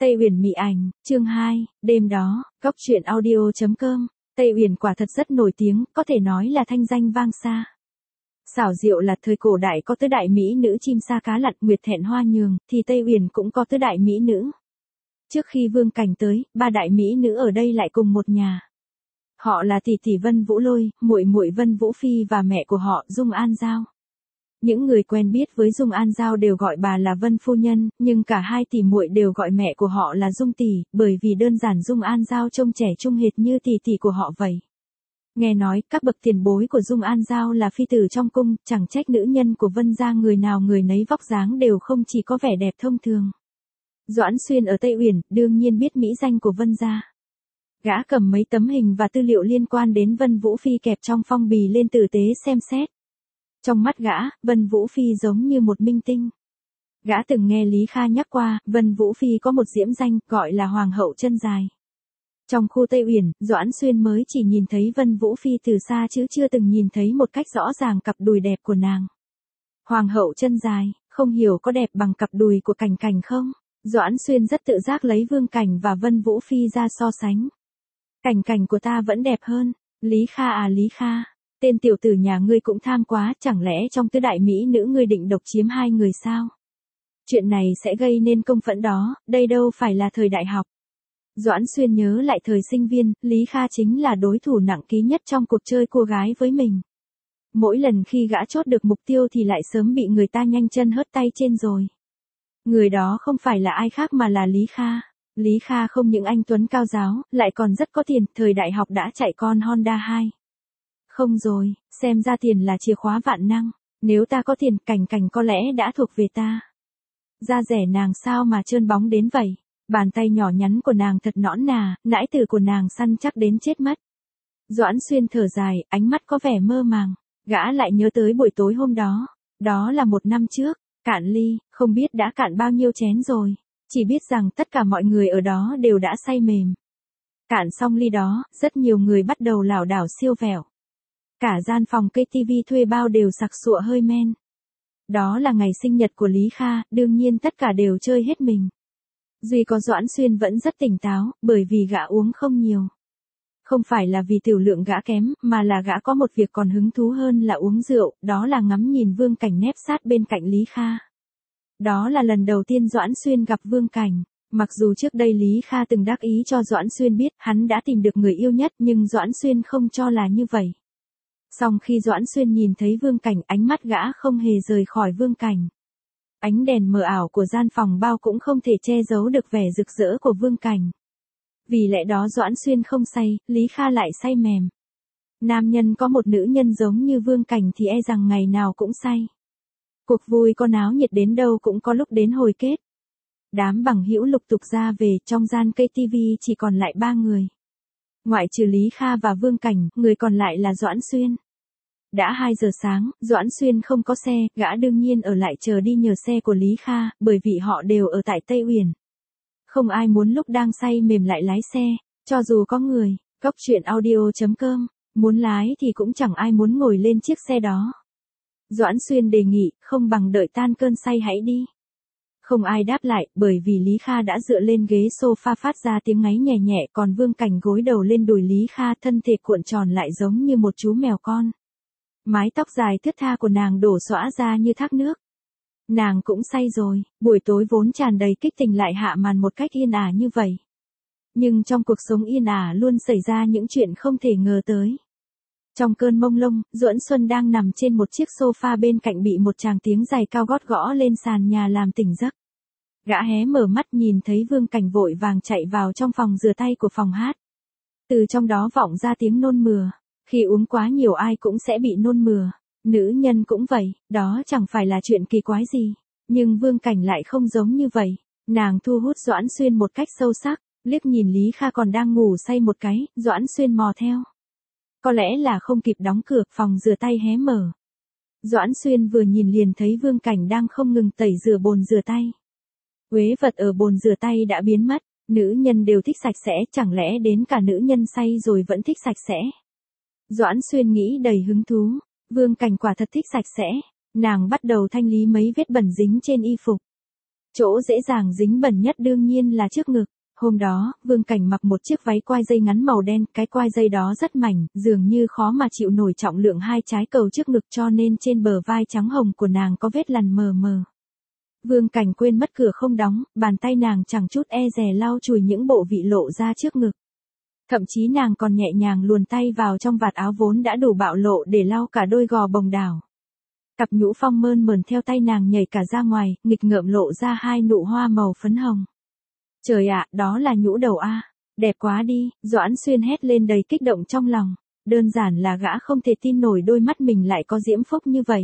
Tây Uyển Mị Ảnh, chương 2, đêm đó, góc truyện audio.com. Tây Uyển quả thật rất nổi tiếng, có thể nói là thanh danh vang xa. Xảo Diệu là thời cổ đại có tứ đại mỹ nữ chim sa cá lặn Nguyệt Thẹn Hoa Nhường, thì Tây Uyển cũng có tứ đại mỹ nữ. Trước khi Vương Cảnh tới, ba đại mỹ nữ ở đây lại cùng một nhà. Họ là tỷ tỷ Vân Vũ Lôi, muội muội Vân Vũ Phi và mẹ của họ Dung An Giao. Những người quen biết với Dung An Giao đều gọi bà là Vân Phu Nhân, nhưng cả hai tỷ muội đều gọi mẹ của họ là Dung Tỷ, bởi vì đơn giản Dung An Giao trông trẻ trung hệt như tỷ tỷ của họ vậy. Nghe nói, các bậc tiền bối của Dung An Giao là phi tử trong cung, chẳng trách nữ nhân của Vân gia người nào người nấy vóc dáng đều không chỉ có vẻ đẹp thông thường. Doãn Xuyên ở Tây Uyển, đương nhiên biết mỹ danh của Vân gia. Gã cầm mấy tấm hình và tư liệu liên quan đến Vân Vũ Phi kẹp trong phong bì lên tử tế xem xét. Trong mắt gã, Vân Vũ Phi giống như một minh tinh. Gã từng nghe Lý Kha nhắc qua, Vân Vũ Phi có một diễm danh, gọi là Hoàng hậu chân dài. Trong khu Tây Uyển, Doãn Xuyên mới chỉ nhìn thấy Vân Vũ Phi từ xa chứ chưa từng nhìn thấy một cách rõ ràng cặp đùi đẹp của nàng. Hoàng hậu chân dài, không hiểu có đẹp bằng cặp đùi của Cảnh Cảnh không? Doãn Xuyên rất tự giác lấy Vương Cảnh và Vân Vũ Phi ra so sánh. Cảnh Cảnh của ta vẫn đẹp hơn. Lý Kha à Lý Kha, tên tiểu tử nhà ngươi cũng tham quá, chẳng lẽ trong tứ đại mỹ nữ ngươi định độc chiếm hai người sao? Chuyện này sẽ gây nên công phẫn đó, đây đâu phải là thời đại học. Doãn Xuyên nhớ lại thời sinh viên, Lý Kha chính là đối thủ nặng ký nhất trong cuộc chơi cua gái với mình. Mỗi lần khi gã chốt được mục tiêu thì lại sớm bị người ta nhanh chân hớt tay trên rồi. Người đó không phải là ai khác mà là Lý Kha. Lý Kha không những anh tuấn cao giáo, lại còn rất có tiền, thời đại học đã chạy con Honda 2. Không rồi, xem ra tiền là chìa khóa vạn năng, nếu ta có tiền, Cảnh Cảnh có lẽ đã thuộc về ta. Da rẻ nàng sao mà trơn bóng đến vậy, bàn tay nhỏ nhắn của nàng thật nõn nà, nãi tử của nàng săn chắc đến chết mất. Doãn Xuyên thở dài, ánh mắt có vẻ mơ màng, gã lại nhớ tới buổi tối hôm đó, đó là 1 năm trước, cạn ly, không biết đã cạn bao nhiêu chén rồi. Chỉ biết rằng tất cả mọi người ở đó đều đã say mềm. Cạn xong ly đó, rất nhiều người bắt đầu lảo đảo siêu vẹo. Cả gian phòng cây TV thuê bao đều sặc sụa hơi men. Đó là ngày sinh nhật của Lý Kha, đương nhiên tất cả đều chơi hết mình. Duy có Doãn Xuyên vẫn rất tỉnh táo, bởi vì gã uống không nhiều. Không phải là vì tiểu lượng gã kém, mà là gã có một việc còn hứng thú hơn là uống rượu, đó là ngắm nhìn Vương Cảnh nép sát bên cạnh Lý Kha. Đó là lần đầu tiên Doãn Xuyên gặp Vương Cảnh. Mặc dù trước đây Lý Kha từng đắc ý cho Doãn Xuyên biết hắn đã tìm được người yêu nhất, nhưng Doãn Xuyên không cho là như vậy. Song khi Doãn Xuyên nhìn thấy Vương Cảnh, ánh mắt gã không hề rời khỏi Vương Cảnh. Ánh đèn mờ ảo của gian phòng bao cũng không thể che giấu được vẻ rực rỡ của Vương Cảnh. Vì lẽ đó Doãn Xuyên không say, Lý Kha lại say mềm. Nam nhân có một nữ nhân giống như Vương Cảnh thì e rằng ngày nào cũng say. Cuộc vui có náo nhiệt đến đâu cũng có lúc đến hồi kết. Đám bằng hữu lục tục ra về, trong gian cây TV chỉ còn lại 3 người. Ngoại trừ Lý Kha và Vương Cảnh, người còn lại là Doãn Xuyên. Đã 2 giờ sáng, Doãn Xuyên không có xe, gã đương nhiên ở lại chờ đi nhờ xe của Lý Kha, bởi vì họ đều ở tại Tây Uyển. Không ai muốn lúc đang say mềm lại lái xe, cho dù có người, góc truyện audio.com, muốn lái thì cũng chẳng ai muốn ngồi lên chiếc xe đó. Doãn Xuyên đề nghị, không bằng đợi tan cơn say hãy đi. Không ai đáp lại, bởi vì Lý Kha đã dựa lên ghế sofa phát ra tiếng ngáy nhẹ nhẹ, còn Vương Cảnh gối đầu lên đùi Lý Kha, thân thể cuộn tròn lại giống như một chú mèo con. Mái tóc dài thướt tha của nàng đổ xõa ra như thác nước. Nàng cũng say rồi, buổi tối vốn tràn đầy kích tình lại hạ màn một cách yên ả như vậy. Nhưng trong cuộc sống yên ả luôn xảy ra những chuyện không thể ngờ tới. Trong cơn mông lung, Doãn Xuân đang nằm trên một chiếc sofa bên cạnh bị một tràng tiếng giày cao gót gõ lên sàn nhà làm tỉnh giấc. Gã hé mở mắt nhìn thấy Vương Cảnh vội vàng chạy vào trong phòng rửa tay của phòng hát. Từ trong đó vọng ra tiếng nôn mửa. Khi uống quá nhiều ai cũng sẽ bị nôn mửa. Nữ nhân cũng vậy, đó chẳng phải là chuyện kỳ quái gì. Nhưng Vương Cảnh lại không giống như vậy. Nàng thu hút Doãn Xuyên một cách sâu sắc, liếc nhìn Lý Kha còn đang ngủ say một cái, Doãn Xuyên mò theo. Có lẽ là không kịp đóng cửa, phòng rửa tay hé mở. Doãn Xuyên vừa nhìn liền thấy Vương Cảnh đang không ngừng tẩy rửa bồn rửa tay. Uế vật ở bồn rửa tay đã biến mất, nữ nhân đều thích sạch sẽ, chẳng lẽ đến cả nữ nhân say rồi vẫn thích sạch sẽ. Doãn Xuyên nghĩ đầy hứng thú, Vương Cảnh quả thật thích sạch sẽ, nàng bắt đầu thanh lý mấy vết bẩn dính trên y phục. Chỗ dễ dàng dính bẩn nhất đương nhiên là trước ngực. Hôm đó, Vương Cảnh mặc một chiếc váy quai dây ngắn màu đen, cái quai dây đó rất mảnh, dường như khó mà chịu nổi trọng lượng hai trái cầu trước ngực, cho nên trên bờ vai trắng hồng của nàng có vết lằn mờ mờ. Vương Cảnh quên mất cửa không đóng, bàn tay nàng chẳng chút e dè lau chùi những bộ vị lộ ra trước ngực. Thậm chí nàng còn nhẹ nhàng luồn tay vào trong vạt áo vốn đã đủ bạo lộ để lau cả đôi gò bồng đảo. Cặp nhũ phong mơn mởn theo tay nàng nhảy cả ra ngoài, nghịch ngợm lộ ra hai nụ hoa màu phấn hồng. Trời ạ, đó là nhũ đầu a, đẹp quá đi, Doãn Xuyên hét lên đầy kích động trong lòng. Đơn giản là gã không thể tin nổi đôi mắt mình lại có diễm phúc như vậy.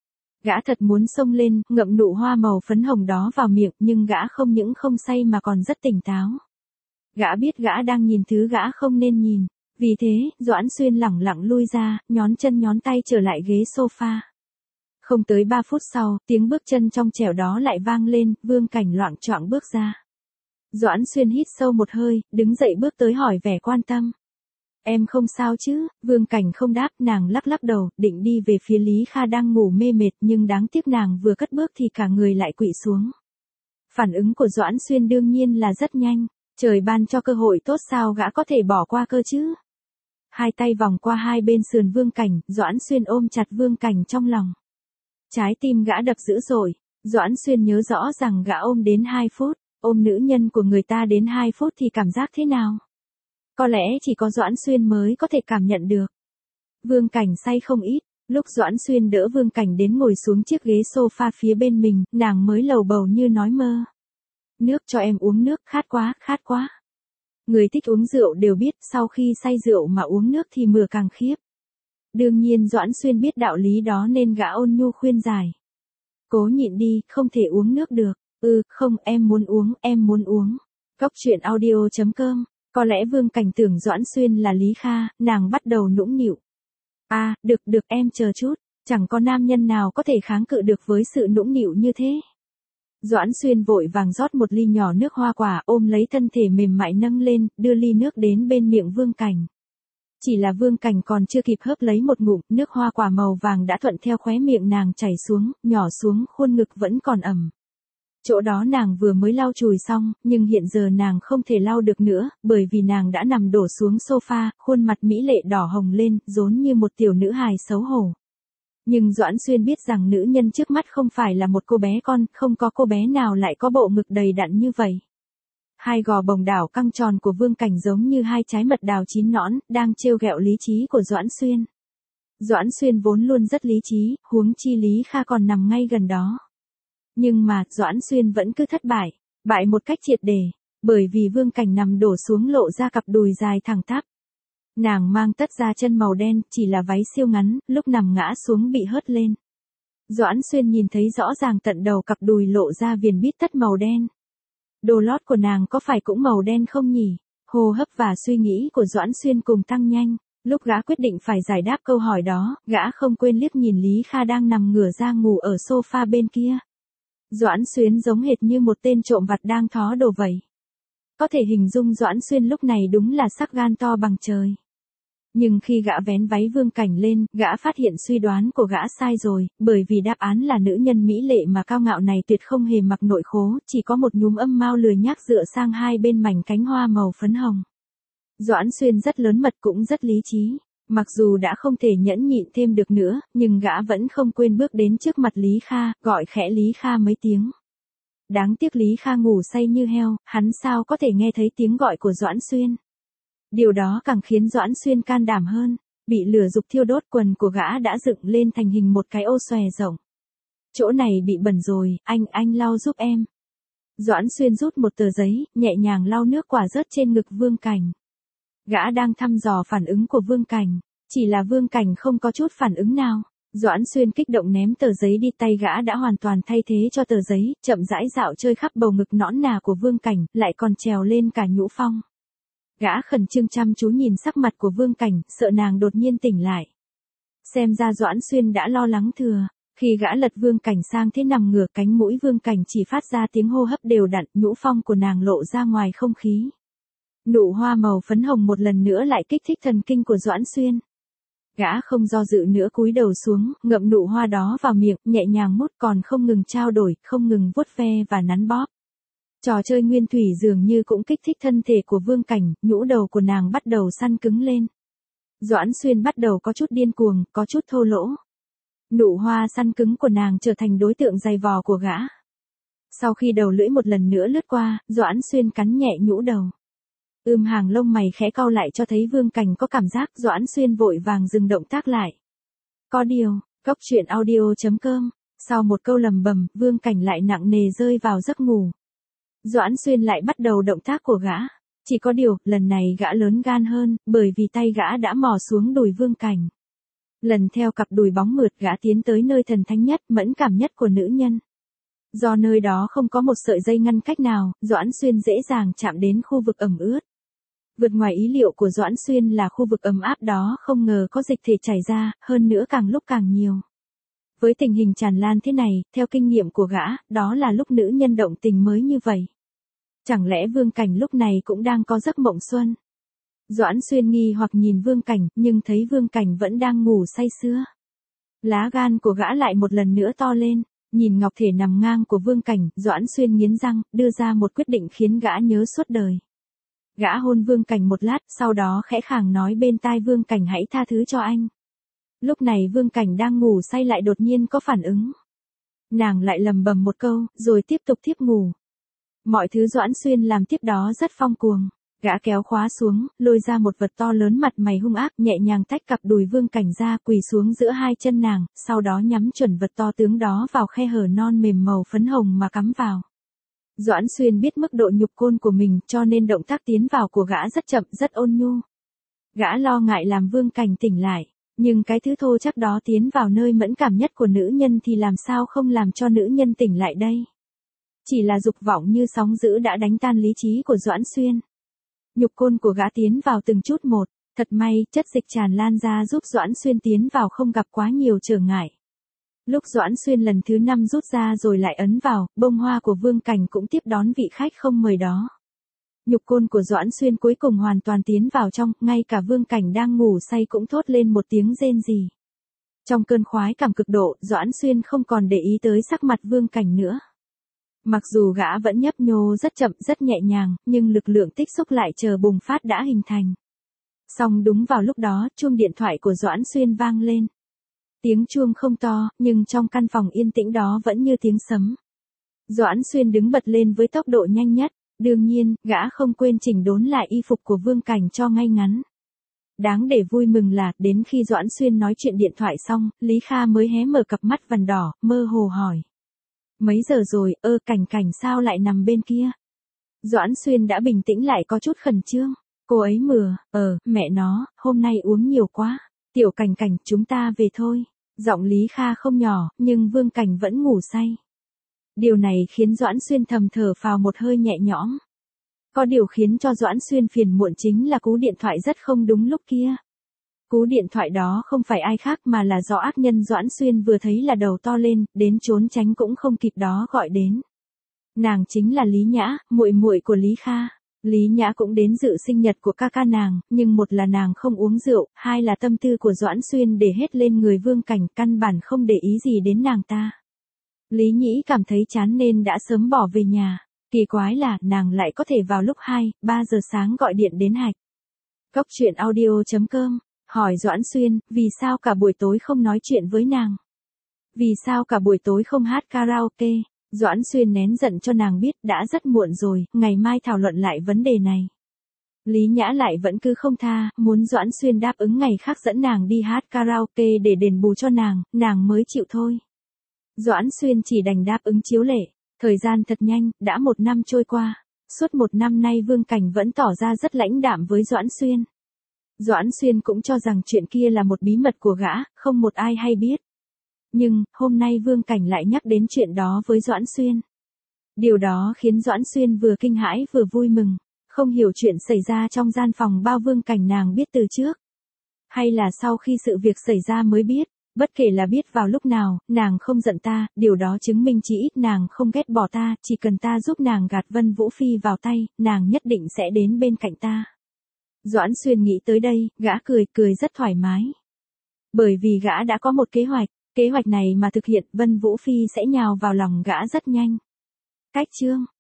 Gã thật muốn xông lên, ngậm nụ hoa màu phấn hồng đó vào miệng, nhưng gã không những không say mà còn rất tỉnh táo. Gã biết gã đang nhìn thứ gã không nên nhìn. Vì thế, Doãn Xuyên lẳng lặng lui ra, nhón chân nhón tay trở lại ghế sofa. Không tới 3 phút sau, tiếng bước chân trong trẻo đó lại vang lên, Vương Cảnh loạng choạng bước ra. Doãn Xuyên hít sâu một hơi, đứng dậy bước tới hỏi vẻ quan tâm. Em không sao chứ? Vương Cảnh không đáp, nàng lắc lắc đầu, định đi về phía Lý Kha đang ngủ mê mệt, nhưng đáng tiếc nàng vừa cất bước thì cả người lại quỵ xuống. Phản ứng của Doãn Xuyên đương nhiên là rất nhanh. Trời ban cho cơ hội tốt sao gã có thể bỏ qua cơ chứ? Hai tay vòng qua hai bên sườn Vương Cảnh, Doãn Xuyên ôm chặt Vương Cảnh trong lòng. Trái tim gã đập dữ dội. Doãn Xuyên nhớ rõ rằng gã ôm đến 2 phút, ôm nữ nhân của người ta đến 2 phút thì cảm giác thế nào? Có lẽ chỉ có Doãn Xuyên mới có thể cảm nhận được. Vương Cảnh say không ít, lúc Doãn Xuyên đỡ Vương Cảnh đến ngồi xuống chiếc ghế sofa phía bên mình, nàng mới lầu bầu như nói mơ. Nước cho em uống nước, khát quá, khát quá. Người thích uống rượu đều biết, sau khi say rượu mà uống nước thì mửa càng khiếp. Đương nhiên Doãn Xuyên biết đạo lý đó nên gã ôn nhu khuyên giải. Cố nhịn đi, không thể uống nước được. Không, em muốn uống, em muốn uống. Góc truyện audio.com. Có lẽ Vương Cảnh tưởng Doãn Xuyên là Lý Kha, nàng bắt đầu nũng nịu. Được em chờ chút, chẳng có nam nhân nào có thể kháng cự được với sự nũng nịu như thế. Doãn Xuyên vội vàng rót một ly nhỏ nước hoa quả, ôm lấy thân thể mềm mại nâng lên, đưa ly nước đến bên miệng Vương Cảnh. Chỉ là Vương Cảnh còn chưa kịp hớp lấy một ngụm, nước hoa quả màu vàng đã thuận theo khóe miệng nàng chảy xuống, nhỏ xuống, khuôn ngực vẫn còn ẩm. Chỗ đó nàng vừa mới lau chùi xong, nhưng hiện giờ nàng không thể lau được nữa, bởi vì nàng đã nằm đổ xuống sofa, khuôn mặt mỹ lệ đỏ hồng lên, rốn như một tiểu nữ hài xấu hổ. Nhưng Doãn Xuyên biết rằng nữ nhân trước mắt không phải là một cô bé con, không có cô bé nào lại có bộ ngực đầy đặn như vậy. Hai gò bồng đảo căng tròn của Vương Cảnh giống như hai trái mật đào chín nõn, đang trêu ghẹo lý trí của Doãn Xuyên. Doãn Xuyên vốn luôn rất lý trí, huống chi Lý Kha còn nằm ngay gần đó. Nhưng mà, Doãn Xuyên vẫn cứ thất bại, bại một cách triệt để, bởi vì Vương Cảnh nằm đổ xuống lộ ra cặp đùi dài thẳng tắp. Nàng mang tất da chân màu đen, chỉ là váy siêu ngắn, lúc nằm ngã xuống bị hớt lên. Doãn Xuyên nhìn thấy rõ ràng tận đầu cặp đùi lộ ra viền bít tất màu đen. Đồ lót của nàng có phải cũng màu đen không nhỉ? Hô hấp và suy nghĩ của Doãn Xuyên cùng tăng nhanh. Lúc gã quyết định phải giải đáp câu hỏi đó, gã không quên liếc nhìn Lý Kha đang nằm ngửa ra ngủ ở sofa bên kia. Doãn Xuyên giống hệt như một tên trộm vặt đang thó đồ vậy. Có thể hình dung Doãn Xuyên lúc này đúng là sắc gan to bằng trời. Nhưng khi gã vén váy Vương Cảnh lên, gã phát hiện suy đoán của gã sai rồi, bởi vì đáp án là nữ nhân mỹ lệ mà cao ngạo này tuyệt không hề mặc nội khố, chỉ có một nhúm âm mao lười nhác dựa sang hai bên mảnh cánh hoa màu phấn hồng. Doãn Xuyên rất lớn mật cũng rất lý trí. Mặc dù đã không thể nhẫn nhịn thêm được nữa, nhưng gã vẫn không quên bước đến trước mặt Lý Kha, gọi khẽ Lý Kha mấy tiếng. Đáng tiếc Lý Kha ngủ say như heo, hắn sao có thể nghe thấy tiếng gọi của Doãn Xuyên. Điều đó càng khiến Doãn Xuyên can đảm hơn, bị lửa dục thiêu đốt quần của gã đã dựng lên thành hình một cái ô xòe rộng. Chỗ này bị bẩn rồi, anh lau giúp em. Doãn Xuyên rút một tờ giấy, nhẹ nhàng lau nước quả rớt trên ngực Vương Cảnh. Gã đang thăm dò phản ứng của Vương Cảnh, chỉ là Vương Cảnh không có chút phản ứng nào. Doãn Xuyên kích động ném tờ giấy đi, tay gã đã hoàn toàn thay thế cho tờ giấy, chậm rãi dạo chơi khắp bầu ngực nõn nà của Vương Cảnh, lại còn trèo lên cả nhũ phong. Gã khẩn trương chăm chú nhìn sắc mặt của Vương Cảnh, sợ nàng đột nhiên tỉnh lại. Xem ra Doãn Xuyên đã lo lắng thừa. Khi gã lật Vương Cảnh sang thế nằm ngửa, cánh mũi Vương Cảnh chỉ phát ra tiếng hô hấp đều đặn, nhũ phong của nàng lộ ra ngoài không khí. Nụ hoa màu phấn hồng một lần nữa lại kích thích thần kinh của Doãn Xuyên. Gã không do dự nữa cúi đầu xuống, ngậm nụ hoa đó vào miệng, nhẹ nhàng mút còn không ngừng trao đổi, không ngừng vuốt ve và nắn bóp. Trò chơi nguyên thủy dường như cũng kích thích thân thể của Vương Cảnh, nhũ đầu của nàng bắt đầu săn cứng lên. Doãn Xuyên bắt đầu có chút điên cuồng, có chút thô lỗ. Nụ hoa săn cứng của nàng trở thành đối tượng dày vò của gã. Sau khi đầu lưỡi một lần nữa lướt qua, Doãn Xuyên cắn nhẹ nhũ đầu. Hàng lông mày khẽ cau lại cho thấy Vương Cảnh có cảm giác. Doãn Xuyên vội vàng dừng động tác lại. Có điều, Cốc truyện audio.com. Sau một câu lầm bầm, Vương Cảnh lại nặng nề rơi vào giấc ngủ. Doãn Xuyên lại bắt đầu động tác của gã. Chỉ có điều, lần này gã lớn gan hơn, bởi vì tay gã đã mò xuống đùi Vương Cảnh. Lần theo cặp đùi bóng mượt gã tiến tới nơi thần thánh nhất, mẫn cảm nhất của nữ nhân. Do nơi đó không có một sợi dây ngăn cách nào, Doãn Xuyên dễ dàng chạm đến khu vực ẩm ướt. Vượt ngoài ý liệu của Doãn Xuyên là khu vực ấm áp đó không ngờ có dịch thể chảy ra, hơn nữa càng lúc càng nhiều. Với tình hình tràn lan thế này, theo kinh nghiệm của gã, đó là lúc nữ nhân động tình mới như vậy. Chẳng lẽ Vương Cảnh lúc này cũng đang có giấc mộng xuân? Doãn Xuyên nghi hoặc nhìn Vương Cảnh, nhưng thấy Vương Cảnh vẫn đang ngủ say sưa. Lá gan của gã lại một lần nữa to lên, nhìn ngọc thể nằm ngang của Vương Cảnh, Doãn Xuyên nghiến răng, đưa ra một quyết định khiến gã nhớ suốt đời. Gã hôn Vương Cảnh một lát, sau đó khẽ khàng nói bên tai Vương Cảnh hãy tha thứ cho anh. Lúc này Vương Cảnh đang ngủ say lại đột nhiên có phản ứng. Nàng lại lầm bầm một câu, rồi tiếp tục thiếp ngủ. Mọi thứ Doãn Xuyên làm tiếp đó rất phong cuồng. Gã kéo khóa xuống, lôi ra một vật to lớn mặt mày hung ác, nhẹ nhàng tách cặp đùi Vương Cảnh ra, quỳ xuống giữa hai chân nàng, sau đó nhắm chuẩn vật to tướng đó vào khe hở non mềm màu phấn hồng mà cắm vào. Doãn Xuyên biết mức độ nhục côn của mình, cho nên động tác tiến vào của gã rất chậm, rất ôn nhu. Gã lo ngại làm Vương Cảnh tỉnh lại, nhưng cái thứ thô chắc đó tiến vào nơi mẫn cảm nhất của nữ nhân thì làm sao không làm cho nữ nhân tỉnh lại đây. Chỉ là dục vọng như sóng dữ đã đánh tan lý trí của Doãn Xuyên. Nhục côn của gã tiến vào từng chút một, thật may, chất dịch tràn lan ra giúp Doãn Xuyên tiến vào không gặp quá nhiều trở ngại. Lúc Doãn Xuyên lần thứ 5 rút ra rồi lại ấn vào, bông hoa của Vương Cảnh cũng tiếp đón vị khách không mời đó. Nhục côn của Doãn Xuyên cuối cùng hoàn toàn tiến vào trong, ngay cả Vương Cảnh đang ngủ say cũng thốt lên một tiếng rên rỉ. Trong cơn khoái cảm cực độ, Doãn Xuyên không còn để ý tới sắc mặt Vương Cảnh nữa. Mặc dù gã vẫn nhấp nhô rất chậm, rất nhẹ nhàng, nhưng lực lượng tích xúc lại chờ bùng phát đã hình thành. Song đúng vào lúc đó, chuông điện thoại của Doãn Xuyên vang lên. Tiếng chuông không to, nhưng trong căn phòng yên tĩnh đó vẫn như tiếng sấm. Doãn Xuyên đứng bật lên với tốc độ nhanh nhất, đương nhiên, gã không quên chỉnh đốn lại y phục của Vương Cảnh cho ngay ngắn. Đáng để vui mừng là, đến khi Doãn Xuyên nói chuyện điện thoại xong, Lý Kha mới hé mở cặp mắt vằn đỏ, mơ hồ hỏi. Mấy giờ rồi, Cảnh Cảnh sao lại nằm bên kia? Doãn Xuyên đã bình tĩnh lại có chút khẩn trương. Cô ấy mửa, mẹ nó, hôm nay uống nhiều quá. Tiểu Cảnh Cảnh, chúng ta về thôi. Giọng Lý Kha không nhỏ, nhưng Vương Cảnh vẫn ngủ say. Điều này khiến Doãn Xuyên thầm thở phào một hơi nhẹ nhõm. Có điều khiến cho Doãn Xuyên phiền muộn chính là cú điện thoại rất không đúng lúc kia. Cú điện thoại đó không phải ai khác mà là do ác nhân Doãn Xuyên vừa thấy là đầu to lên, đến trốn tránh cũng không kịp đó gọi đến. Nàng chính là Lý Nhã, muội muội của Lý Kha. Lý Nhã cũng đến dự sinh nhật của ca ca nàng, nhưng một là nàng không uống rượu, hai là tâm tư của Doãn Xuyên để hết lên người Vương Cảnh, căn bản không để ý gì đến nàng ta. Lý Nhĩ cảm thấy chán nên đã sớm bỏ về nhà. Kỳ quái là, nàng lại có thể vào lúc 2, 3 giờ sáng gọi điện đến Hạch. Cốc truyện audio.com, hỏi Doãn Xuyên, vì sao cả buổi tối không nói chuyện với nàng? Vì sao cả buổi tối không hát karaoke? Doãn Xuyên nén giận cho nàng biết đã rất muộn rồi, ngày mai thảo luận lại vấn đề này. Lý Nhã lại vẫn cứ không tha, muốn Doãn Xuyên đáp ứng ngày khác dẫn nàng đi hát karaoke để đền bù cho nàng mới chịu thôi. Doãn Xuyên chỉ đành đáp ứng chiếu lệ. Thời gian thật nhanh, đã 1 năm trôi qua. Suốt 1 năm nay Vương Cảnh vẫn tỏ ra rất lãnh đạm với Doãn Xuyên. Doãn Xuyên cũng cho rằng chuyện kia là một bí mật của gã, không một ai hay biết. Nhưng, hôm nay Vương Cảnh lại nhắc đến chuyện đó với Doãn Xuyên. Điều đó khiến Doãn Xuyên vừa kinh hãi vừa vui mừng. Không hiểu chuyện xảy ra trong gian phòng bao Vương Cảnh nàng biết từ trước. Hay là sau khi sự việc xảy ra mới biết. Bất kể là biết vào lúc nào, nàng không giận ta, điều đó chứng minh chỉ ít nàng không ghét bỏ ta, chỉ cần ta giúp nàng gạt Vân Vũ Phi vào tay, nàng nhất định sẽ đến bên cạnh ta. Doãn Xuyên nghĩ tới đây, gã cười rất thoải mái. Bởi vì gã đã có một kế hoạch này mà thực hiện Vân Vũ Phi sẽ nhào vào lòng gã rất nhanh. Cách chương